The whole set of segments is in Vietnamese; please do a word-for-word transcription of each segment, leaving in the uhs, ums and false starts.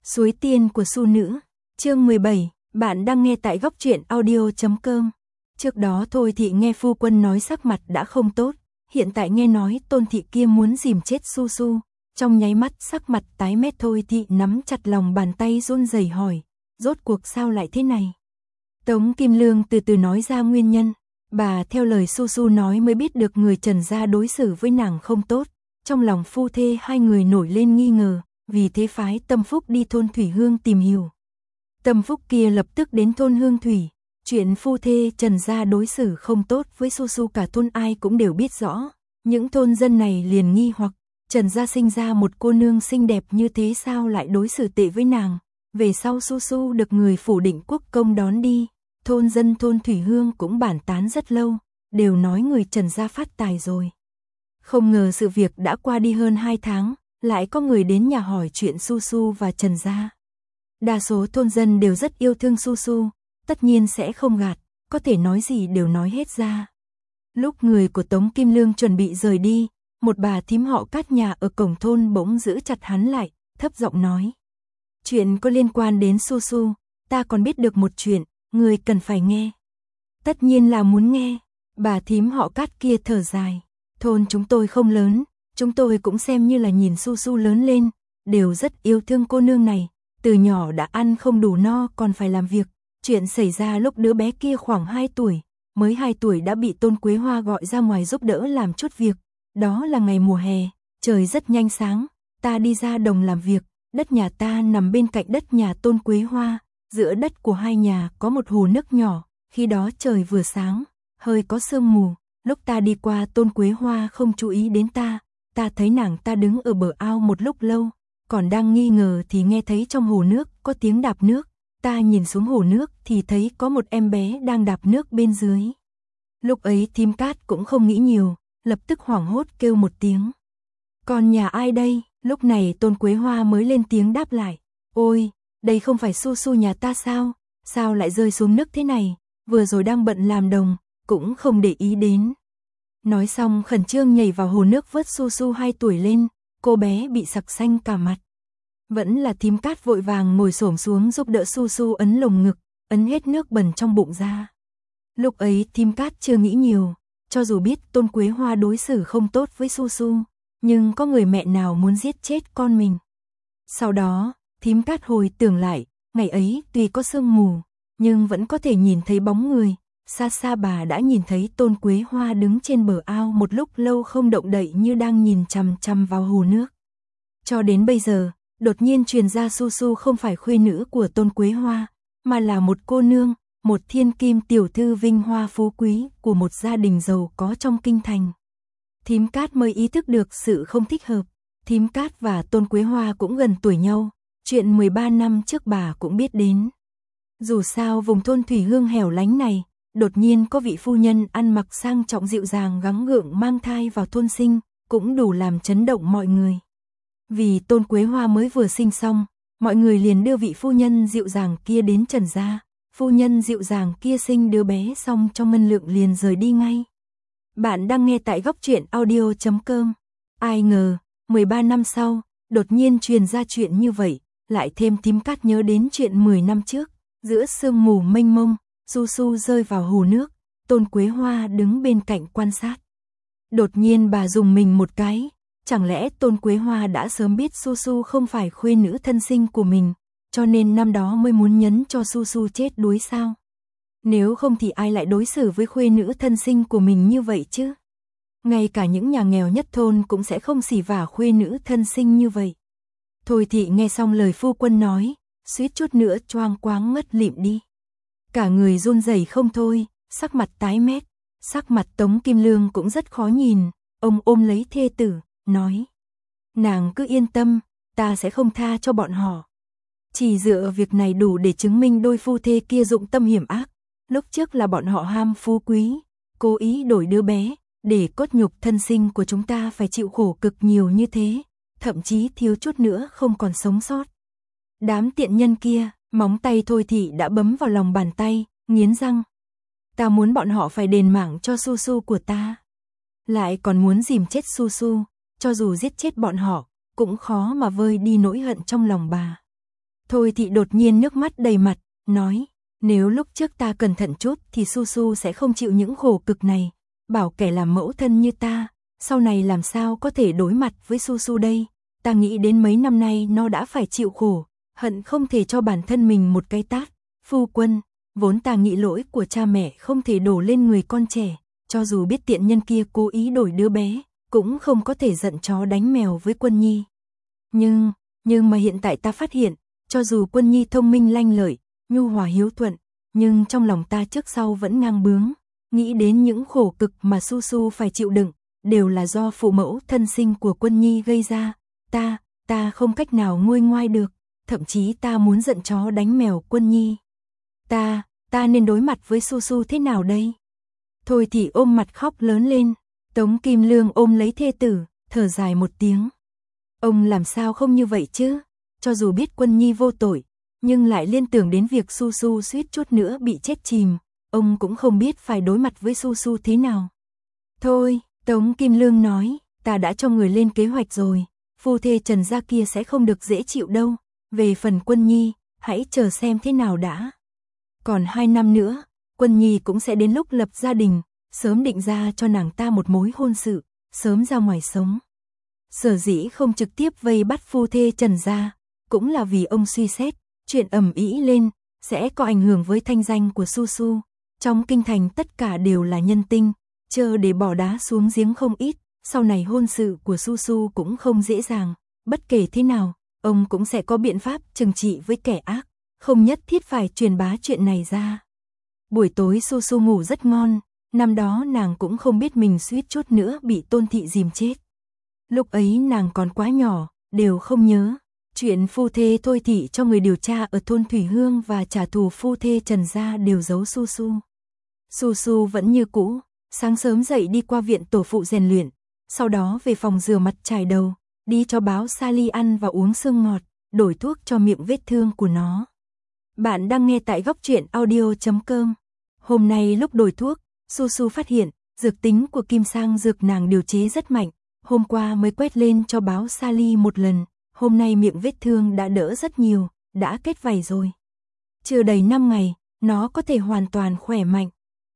Suối tiên của Su nữ, chương mười bảy, bạn đang nghe tại góc truyện audio chấm com. Trước đó Thôi Thị nghe phu quân nói sắc mặt đã không tốt, hiện tại nghe nói Tôn Thị kia muốn dìm chết Su Su, trong nháy mắt sắc mặt tái mét. Thôi Thị nắm chặt lòng bàn tay run rẩy hỏi, rốt cuộc sao lại thế này? Tống Kim Lương từ từ nói ra nguyên nhân, bà theo lời Su Su nói mới biết được người Trần gia đối xử với nàng không tốt, trong lòng phu thê hai người nổi lên nghi ngờ. Vì thế phái Tâm Phúc đi thôn Thủy Hương tìm hiểu. Tâm Phúc kia lập tức đến thôn Hương Thủy. Chuyện phu thê Trần gia đối xử không tốt với Su Su cả thôn ai cũng đều biết rõ. Những thôn dân này liền nghi hoặc, Trần gia sinh ra một cô nương xinh đẹp như thế sao lại đối xử tệ với nàng. Về sau Su Su được người phủ Định Quốc công đón đi. Thôn dân thôn Thủy Hương cũng bàn tán rất lâu, đều nói người Trần gia phát tài rồi. Không ngờ sự việc đã qua đi hơn hai tháng. Lại có người đến nhà hỏi chuyện Su Su và Trần gia. Đa số thôn dân đều rất yêu thương Su Su, tất nhiên sẽ không gạt, có thể nói gì đều nói hết ra. Lúc người của Tống Kim Lương chuẩn bị rời đi, một bà thím họ Cát nhà ở cổng thôn bỗng giữ chặt hắn lại, thấp giọng nói. Chuyện có liên quan đến Su Su, ta còn biết được một chuyện, người cần phải nghe. Tất nhiên là muốn nghe, bà thím họ Cát kia thở dài. Thôn chúng tôi không lớn. Chúng tôi cũng xem như là nhìn Su Su lớn lên, đều rất yêu thương cô nương này, từ nhỏ đã ăn không đủ no còn phải làm việc. Chuyện xảy ra lúc đứa bé kia khoảng hai tuổi, mới hai tuổi đã bị Tôn Quế Hoa gọi ra ngoài giúp đỡ làm chút việc. Đó là ngày mùa hè, trời rất nhanh sáng, ta đi ra đồng làm việc, đất nhà ta nằm bên cạnh đất nhà Tôn Quế Hoa, giữa đất của hai nhà có một hồ nước nhỏ, khi đó trời vừa sáng, hơi có sương mù, lúc ta đi qua Tôn Quế Hoa không chú ý đến ta. Ta thấy nàng ta đứng ở bờ ao một lúc lâu, còn đang nghi ngờ thì nghe thấy trong hồ nước có tiếng đạp nước, ta nhìn xuống hồ nước thì thấy có một em bé đang đạp nước bên dưới. Lúc ấy thím Cát cũng không nghĩ nhiều, lập tức hoảng hốt kêu một tiếng. Còn nhà ai đây? Lúc này Tôn Quế Hoa mới lên tiếng đáp lại. Ôi, đây không phải Su Su nhà ta sao? Sao lại rơi xuống nước thế này? Vừa rồi đang bận làm đồng, cũng không để ý đến. Nói xong khẩn trương nhảy vào hồ nước vớt Su Su hai tuổi lên, cô bé bị sặc xanh cả mặt. Vẫn là thím Cát vội vàng ngồi xổm xuống giúp đỡ Su Su ấn lồng ngực, ấn hết nước bẩn trong bụng ra. Lúc ấy thím Cát chưa nghĩ nhiều, cho dù biết Tôn Quế Hoa đối xử không tốt với Su Su, nhưng có người mẹ nào muốn giết chết con mình. Sau đó, thím Cát hồi tưởng lại, ngày ấy tuy có sương mù, nhưng vẫn có thể nhìn thấy bóng người. Xa xa bà đã nhìn thấy Tôn Quế Hoa đứng trên bờ ao một lúc lâu không động đậy như đang nhìn chằm chằm vào hồ nước. Cho đến bây giờ, đột nhiên truyền ra Su Su không phải khuê nữ của Tôn Quế Hoa, mà là một cô nương, một thiên kim tiểu thư vinh hoa phú quý của một gia đình giàu có trong kinh thành. Thím Cát mới ý thức được sự không thích hợp. Thím Cát và Tôn Quế Hoa cũng gần tuổi nhau, chuyện mười ba năm trước bà cũng biết đến. Dù sao vùng thôn Thủy Hương hẻo lánh này, đột nhiên có vị phu nhân ăn mặc sang trọng dịu dàng gắng gượng mang thai vào thôn sinh, cũng đủ làm chấn động mọi người. Vì Tôn Quế Hoa mới vừa sinh xong, mọi người liền đưa vị phu nhân dịu dàng kia đến Trần gia. Phu nhân dịu dàng kia sinh đứa bé xong trong ngân lượng liền rời đi ngay. Bạn đang nghe tại góc truyện audio chấm com. Ai ngờ, mười ba năm sau, đột nhiên truyền ra chuyện như vậy, lại thêm thím Cát nhớ đến chuyện mười năm trước, giữa sương mù mênh mông. Su Su rơi vào hồ nước, Tôn Quế Hoa đứng bên cạnh quan sát. Đột nhiên bà dùng mình một cái, chẳng lẽ Tôn Quế Hoa đã sớm biết Su Su không phải khuê nữ thân sinh của mình, cho nên năm đó mới muốn nhấn cho Su Su chết đuối sao? Nếu không thì ai lại đối xử với khuê nữ thân sinh của mình như vậy chứ? Ngay cả những nhà nghèo nhất thôn cũng sẽ không xỉ vả khuê nữ thân sinh như vậy. Thôi Thị nghe xong lời phu quân nói, suýt chút nữa choang quáng ngất lịm đi. Cả người run rẩy không thôi, sắc mặt tái mét, sắc mặt Tống Kim Lương cũng rất khó nhìn, ông ôm lấy thê tử, nói. Nàng cứ yên tâm, ta sẽ không tha cho bọn họ. Chỉ dựa việc này đủ để chứng minh đôi phu thê kia dụng tâm hiểm ác, lúc trước là bọn họ ham phú quý, cố ý đổi đứa bé, để cốt nhục thân sinh của chúng ta phải chịu khổ cực nhiều như thế, thậm chí thiếu chút nữa không còn sống sót. Đám tiện nhân kia. Móng tay Thôi Thị đã bấm vào lòng bàn tay, nghiến răng. Ta muốn bọn họ phải đền mạng cho Su Su của ta. Lại còn muốn dìm chết Su Su, cho dù giết chết bọn họ, cũng khó mà vơi đi nỗi hận trong lòng bà. Thôi Thị đột nhiên nước mắt đầy mặt, nói, nếu lúc trước ta cẩn thận chút thì Su Su sẽ không chịu những khổ cực này, bảo kẻ làm mẫu thân như ta, sau này làm sao có thể đối mặt với Su Su đây, ta nghĩ đến mấy năm nay nó đã phải chịu khổ, hận không thể cho bản thân mình một cái tát. Phu quân, vốn ta nghĩ lỗi của cha mẹ không thể đổ lên người con trẻ, cho dù biết tiện nhân kia cố ý đổi đứa bé, cũng không có thể giận chó đánh mèo với Quân Nhi. Nhưng, nhưng mà hiện tại ta phát hiện, cho dù Quân Nhi thông minh lanh lợi, nhu hòa hiếu thuận, nhưng trong lòng ta trước sau vẫn ngang bướng, nghĩ đến những khổ cực mà Su Su phải chịu đựng, đều là do phụ mẫu thân sinh của Quân Nhi gây ra, ta, ta không cách nào nguôi ngoai được, thậm chí ta muốn giận chó đánh mèo Quân Nhi. Ta, ta nên đối mặt với Su Su thế nào đây? Thôi Thị ôm mặt khóc lớn lên, Tống Kim Lương ôm lấy thê tử, thở dài một tiếng. Ông làm sao không như vậy chứ? Cho dù biết Quân Nhi vô tội, nhưng lại liên tưởng đến việc Su Su suýt chút nữa bị chết chìm, ông cũng không biết phải đối mặt với Su Su thế nào. Thôi, Tống Kim Lương nói, ta đã cho người lên kế hoạch rồi, phu thê Trần gia kia sẽ không được dễ chịu đâu, về phần Quân Nhi, hãy chờ xem thế nào đã. Còn hai năm nữa, Quân Nhi cũng sẽ đến lúc lập gia đình, sớm định ra cho nàng ta một mối hôn sự, sớm ra ngoài sống. Sở dĩ không trực tiếp vây bắt phu thê Trần gia, cũng là vì ông suy xét, chuyện ầm ĩ lên, sẽ có ảnh hưởng với thanh danh của Su Su. Trong kinh thành tất cả đều là nhân tinh, chờ để bỏ đá xuống giếng không ít, sau này hôn sự của Su Su cũng không dễ dàng, bất kể thế nào, ông cũng sẽ có biện pháp trừng trị với kẻ ác, không nhất thiết phải truyền bá chuyện này ra. Buổi tối Su Su ngủ rất ngon, năm đó nàng cũng không biết mình suýt chút nữa bị Tôn Thị dìm chết. Lúc ấy nàng còn quá nhỏ, đều không nhớ. Chuyện phu thê Thôi Thị cho người điều tra ở thôn Thủy Hương và trả thù phu thê Trần gia đều giấu Su Su. Su Su vẫn như cũ, sáng sớm dậy đi qua viện tổ phụ rèn luyện, sau đó về phòng rửa mặt chải đầu, đi cho báo Sally ăn và uống sương ngọt, đổi thuốc cho miệng vết thương của nó. Bạn đang nghe tại góc truyện audio chấm com. Hôm nay lúc đổi thuốc, Su Su phát hiện, dược tính của Kim Sang dược nàng điều chế rất mạnh, hôm qua mới quét lên cho báo Sally một lần, hôm nay miệng vết thương đã đỡ rất nhiều, đã kết vảy rồi. Chưa đầy năm ngày, nó có thể hoàn toàn khỏe mạnh.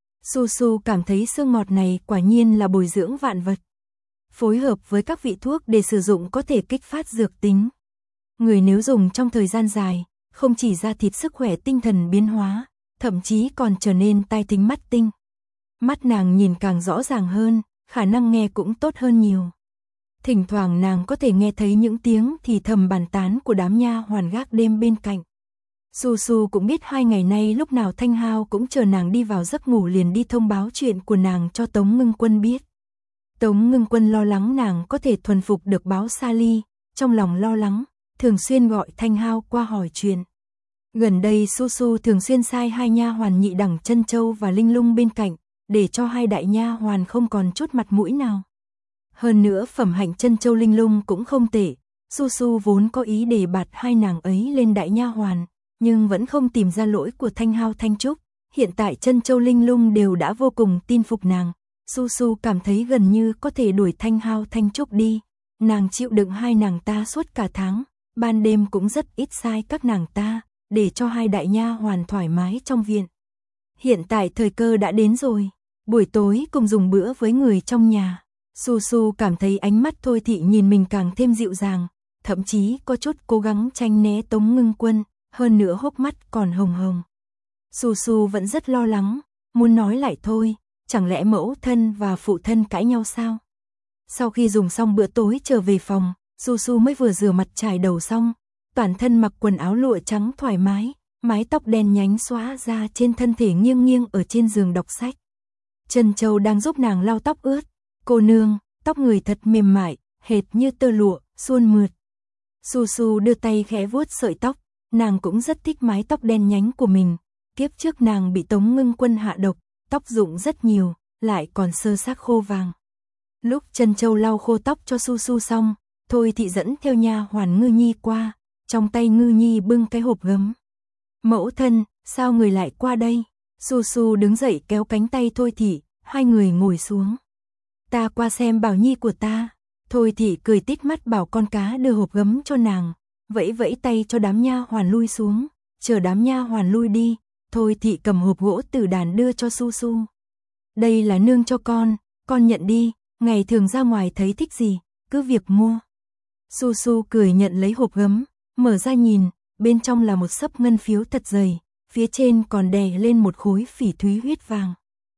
Su Su cảm thấy sương ngọt này quả nhiên là bồi dưỡng vạn vật. Phối hợp với các vị thuốc để sử dụng có thể kích phát dược tính. Người nếu dùng trong thời gian dài, không chỉ da thịt sức khỏe tinh thần biến hóa, thậm chí còn trở nên tai thính mắt tinh. Mắt nàng nhìn càng rõ ràng hơn, khả năng nghe cũng tốt hơn nhiều. Thỉnh thoảng nàng có thể nghe thấy những tiếng thì thầm bàn tán của đám nha hoàn gác đêm bên cạnh. Su Su cũng biết hai ngày nay lúc nào Thanh Hao cũng chờ nàng đi vào giấc ngủ liền đi thông báo chuyện của nàng cho Tống Ngưng Quân biết. Tống Ngưng Quân lo lắng nàng có thể thuần phục được báo Sally, trong lòng lo lắng, thường xuyên gọi Thanh Hao qua hỏi chuyện. Gần đây Su Su thường xuyên sai hai nha hoàn Nhị Đẳng Chân Châu và Linh Lung bên cạnh, để cho hai đại nha hoàn không còn chút mặt mũi nào. Hơn nữa phẩm hạnh Chân Châu Linh Lung cũng không tệ, Su Su vốn có ý đề bạt hai nàng ấy lên đại nha hoàn, nhưng vẫn không tìm ra lỗi của Thanh Hao Thanh Trúc. Hiện tại Chân Châu Linh Lung đều đã vô cùng tin phục nàng, Su Su cảm thấy gần như có thể đuổi Thanh Hao Thanh Trúc đi. Nàng chịu đựng hai nàng ta suốt cả tháng, ban đêm cũng rất ít sai các nàng ta, để cho hai đại nha hoàn thoải mái trong viện. Hiện tại thời cơ đã đến rồi, buổi tối cùng dùng bữa với người trong nhà. Su Su cảm thấy ánh mắt Thôi Thị nhìn mình càng thêm dịu dàng, thậm chí có chút cố gắng tránh né Tống Ngưng Quân, hơn nữa hốc mắt còn hồng hồng. Su Su vẫn rất lo lắng, muốn nói lại thôi, chẳng lẽ mẫu thân và phụ thân cãi nhau sao? Sau khi dùng xong bữa tối trở về phòng, Su Su mới vừa rửa mặt chải đầu xong, toàn thân mặc quần áo lụa trắng thoải mái, mái tóc đen nhánh xõa ra trên thân thể nghiêng nghiêng ở trên giường đọc sách. Trân Châu đang giúp nàng lau tóc ướt. Cô nương, tóc người thật mềm mại, hệt như tơ lụa, suôn mượt. Su Su đưa tay khẽ vuốt sợi tóc, nàng cũng rất thích mái tóc đen nhánh của mình. Kiếp trước nàng bị Tống Ngưng Quân hạ độc, tóc rụng rất nhiều, lại còn sơ xác khô vàng. Lúc Trân Châu lau khô tóc cho Su Su xong, Thôi Thị dẫn theo nha hoàn Ngư Nhi qua, trong tay Ngư Nhi bưng cái hộp gấm. Mẫu thân, sao người lại qua đây? Su Su đứng dậy kéo cánh tay Thôi Thị, hai người ngồi xuống. Ta qua xem Bảo Nhi của ta. Thôi Thị cười tít mắt bảo con cá đưa hộp gấm cho nàng. vẫy vẫy tay cho đám nha hoàn lui xuống, chờ đám nha hoàn lui đi, Thôi Thị cầm hộp gỗ từ đàn đưa cho Su Su. Đây là nương cho con, con nhận đi, ngày thường ra ngoài thấy thích gì, cứ việc mua. Su Su cười nhận lấy hộp gấm, mở ra nhìn, bên trong là một xấp ngân phiếu thật dày, phía trên còn đè lên một khối phỉ thúy huyết vàng.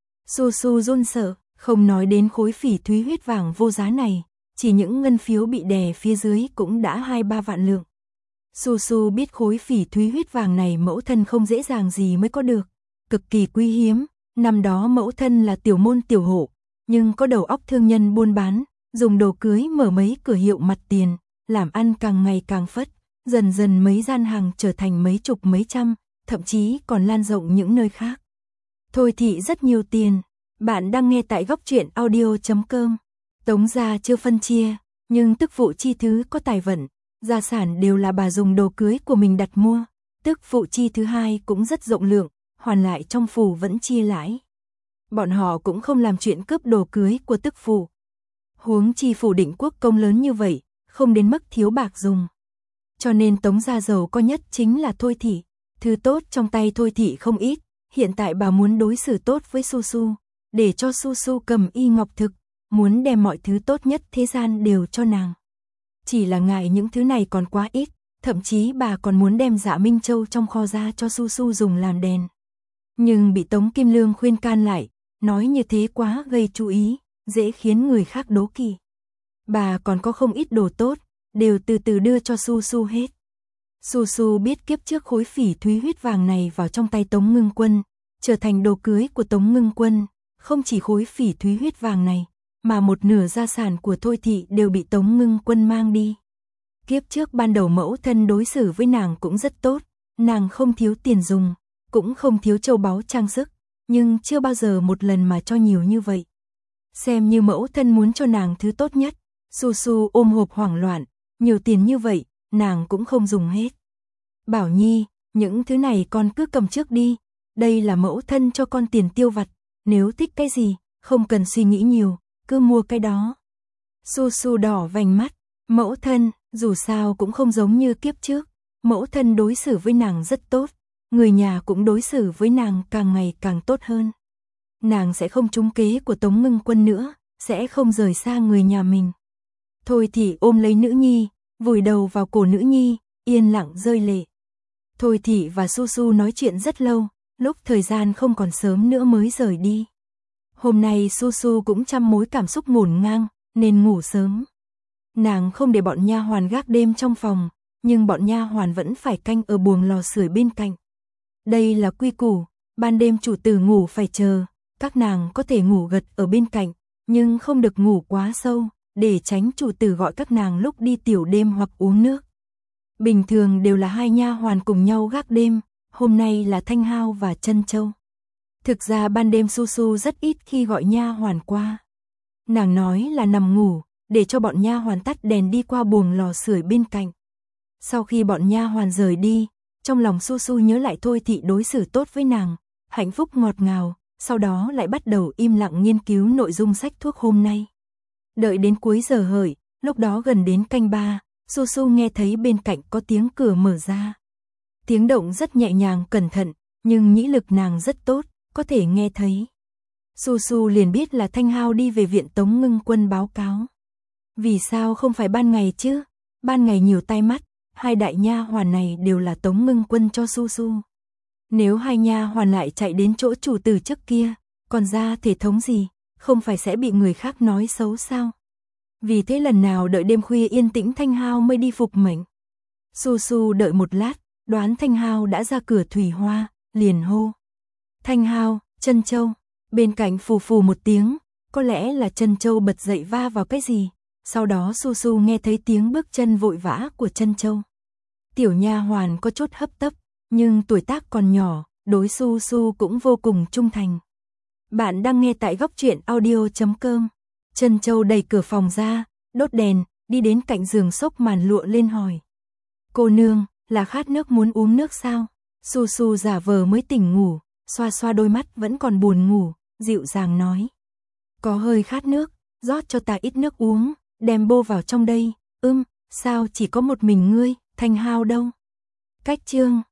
Su Su run sợ, không nói đến khối phỉ thúy huyết vàng vô giá này, chỉ những ngân phiếu bị đè phía dưới cũng đã hai ba vạn lượng. Su Su biết khối phỉ thúy huyết vàng này mẫu thân không dễ dàng gì mới có được, cực kỳ quý hiếm, năm đó mẫu thân là tiểu môn tiểu hộ, nhưng có đầu óc thương nhân buôn bán, dùng đồ cưới mở mấy cửa hiệu mặt tiền, làm ăn càng ngày càng phất, dần dần mấy gian hàng trở thành mấy chục mấy trăm, thậm chí còn lan rộng những nơi khác. Thôi Thị rất nhiều tiền. Bạn đang nghe tại góc truyện audio chấm com. Tống gia chưa phân chia, nhưng tức phụ chi thứ có tài vận, gia sản đều là bà dùng đồ cưới của mình đặt mua. Tức phụ chi thứ hai cũng rất rộng lượng, hoàn lại trong phủ vẫn chia lãi. Bọn họ cũng không làm chuyện cướp đồ cưới của tức phụ. Huống chi phủ Định Quốc công lớn như vậy, không đến mức thiếu bạc dùng. Cho nên Tống gia giàu có nhất chính là Thôi Thị. Thứ tốt trong tay Thôi Thị không ít, hiện tại bà muốn đối xử tốt với Su Su, để cho Su Su cầm y ngọc thực, muốn đem mọi thứ tốt nhất thế gian đều cho nàng. Chỉ là ngại những thứ này còn quá ít, thậm chí bà còn muốn đem Dạ Minh Châu trong kho ra cho Su Su dùng làm đèn. Nhưng bị Tống Kim Lương khuyên can lại, nói như thế quá gây chú ý, dễ khiến người khác đố kỵ. Bà còn có không ít đồ tốt, đều từ từ đưa cho Su Su hết. Su Su biết kiếp trước khối phỉ thúy huyết vàng này vào trong tay Tống Ngưng Quân, trở thành đồ cưới của Tống Ngưng Quân, không chỉ khối phỉ thúy huyết vàng này, mà một nửa gia sản của Thôi Thị đều bị Tống Ngưng Quân mang đi. Kiếp trước ban đầu mẫu thân đối xử với nàng cũng rất tốt, nàng không thiếu tiền dùng, cũng không thiếu châu báu trang sức, nhưng chưa bao giờ một lần mà cho nhiều như vậy. Xem như mẫu thân muốn cho nàng thứ tốt nhất, Su Su ôm hộp hoảng loạn, nhiều tiền như vậy, nàng cũng không dùng hết. Bảo Nhi, những thứ này con cứ cầm trước đi, đây là mẫu thân cho con tiền tiêu vặt, nếu thích cái gì, không cần suy nghĩ nhiều, cứ mua cái đó. Su Su đỏ vành mắt, mẫu thân, dù sao cũng không giống như kiếp trước, mẫu thân đối xử với nàng rất tốt, người nhà cũng đối xử với nàng càng ngày càng tốt hơn. Nàng sẽ không trúng kế của Tống Ngưng Quân nữa, sẽ không rời xa người nhà mình. Thôi Thị ôm lấy nữ nhi, vùi đầu vào cổ nữ nhi, yên lặng rơi lệ. Thôi Thị và Su Su nói chuyện rất lâu, lúc thời gian không còn sớm nữa mới rời đi. Hôm nay Su Su cũng trăm mối cảm xúc ngổn ngang, nên ngủ sớm. Nàng không để bọn nha hoàn gác đêm trong phòng, nhưng bọn nha hoàn vẫn phải canh ở buồng lò sưởi bên cạnh. Đây là quy củ, ban đêm chủ tử ngủ phải chờ, các nàng có thể ngủ gật ở bên cạnh, nhưng không được ngủ quá sâu, để tránh chủ tử gọi các nàng lúc đi tiểu đêm hoặc uống nước. Bình thường đều là hai nha hoàn cùng nhau gác đêm, hôm nay là Thanh Hao và Trân Châu. Thực ra ban đêm Su Su rất ít khi gọi nha hoàn qua. Nàng nói là nằm ngủ, để cho bọn nha hoàn tắt đèn đi qua buồng lò sưởi bên cạnh. Sau khi bọn nha hoàn rời đi, trong lòng Su Su nhớ lại Thôi Thị đối xử tốt với nàng, hạnh phúc ngọt ngào, sau đó lại bắt đầu im lặng nghiên cứu nội dung sách thuốc hôm nay. Đợi đến cuối giờ hợi, lúc đó gần đến canh ba, Su Su nghe thấy bên cạnh có tiếng cửa mở ra. Tiếng động rất nhẹ nhàng cẩn thận, nhưng nhĩ lực nàng rất tốt, có thể nghe thấy. Su Su liền biết là Thanh Hao đi về viện Tống Ngưng Quân báo cáo. Vì sao không phải ban ngày chứ? Ban ngày nhiều tai mắt, hai đại nha hoàn này đều là Tống Ngưng Quân cho Su Su. Nếu hai nha hoàn lại chạy đến chỗ chủ tử trước kia, còn ra thể thống gì, không phải sẽ bị người khác nói xấu sao? Vì thế lần nào đợi đêm khuya yên tĩnh Thanh Hao mới đi phục mệnh. Su Su đợi một lát, đoán Thanh Hao đã ra cửa thủy hoa, liền hô. Thanh Hao, Trân Châu. Bên cạnh phù phù một tiếng, có lẽ là Trân Châu bật dậy va vào cái gì. Sau đó Su Su nghe thấy tiếng bước chân vội vã của Trân Châu. Tiểu nha hoàn có chút hấp tấp, nhưng tuổi tác còn nhỏ, đối Su Su cũng vô cùng trung thành. Bạn đang nghe tại góc truyện audio chấm com. Trân Châu đẩy cửa phòng ra, đốt đèn, đi đến cạnh giường xốc màn lụa lên hỏi. Cô nương, là khát nước muốn uống nước sao? Su Su giả vờ mới tỉnh ngủ, xoa xoa đôi mắt vẫn còn buồn ngủ, dịu dàng nói. Có hơi khát nước, rót cho ta ít nước uống, đem bô vào trong đây. Ưm, sao chỉ có một mình ngươi? Thanh Hao đâu? Cách chương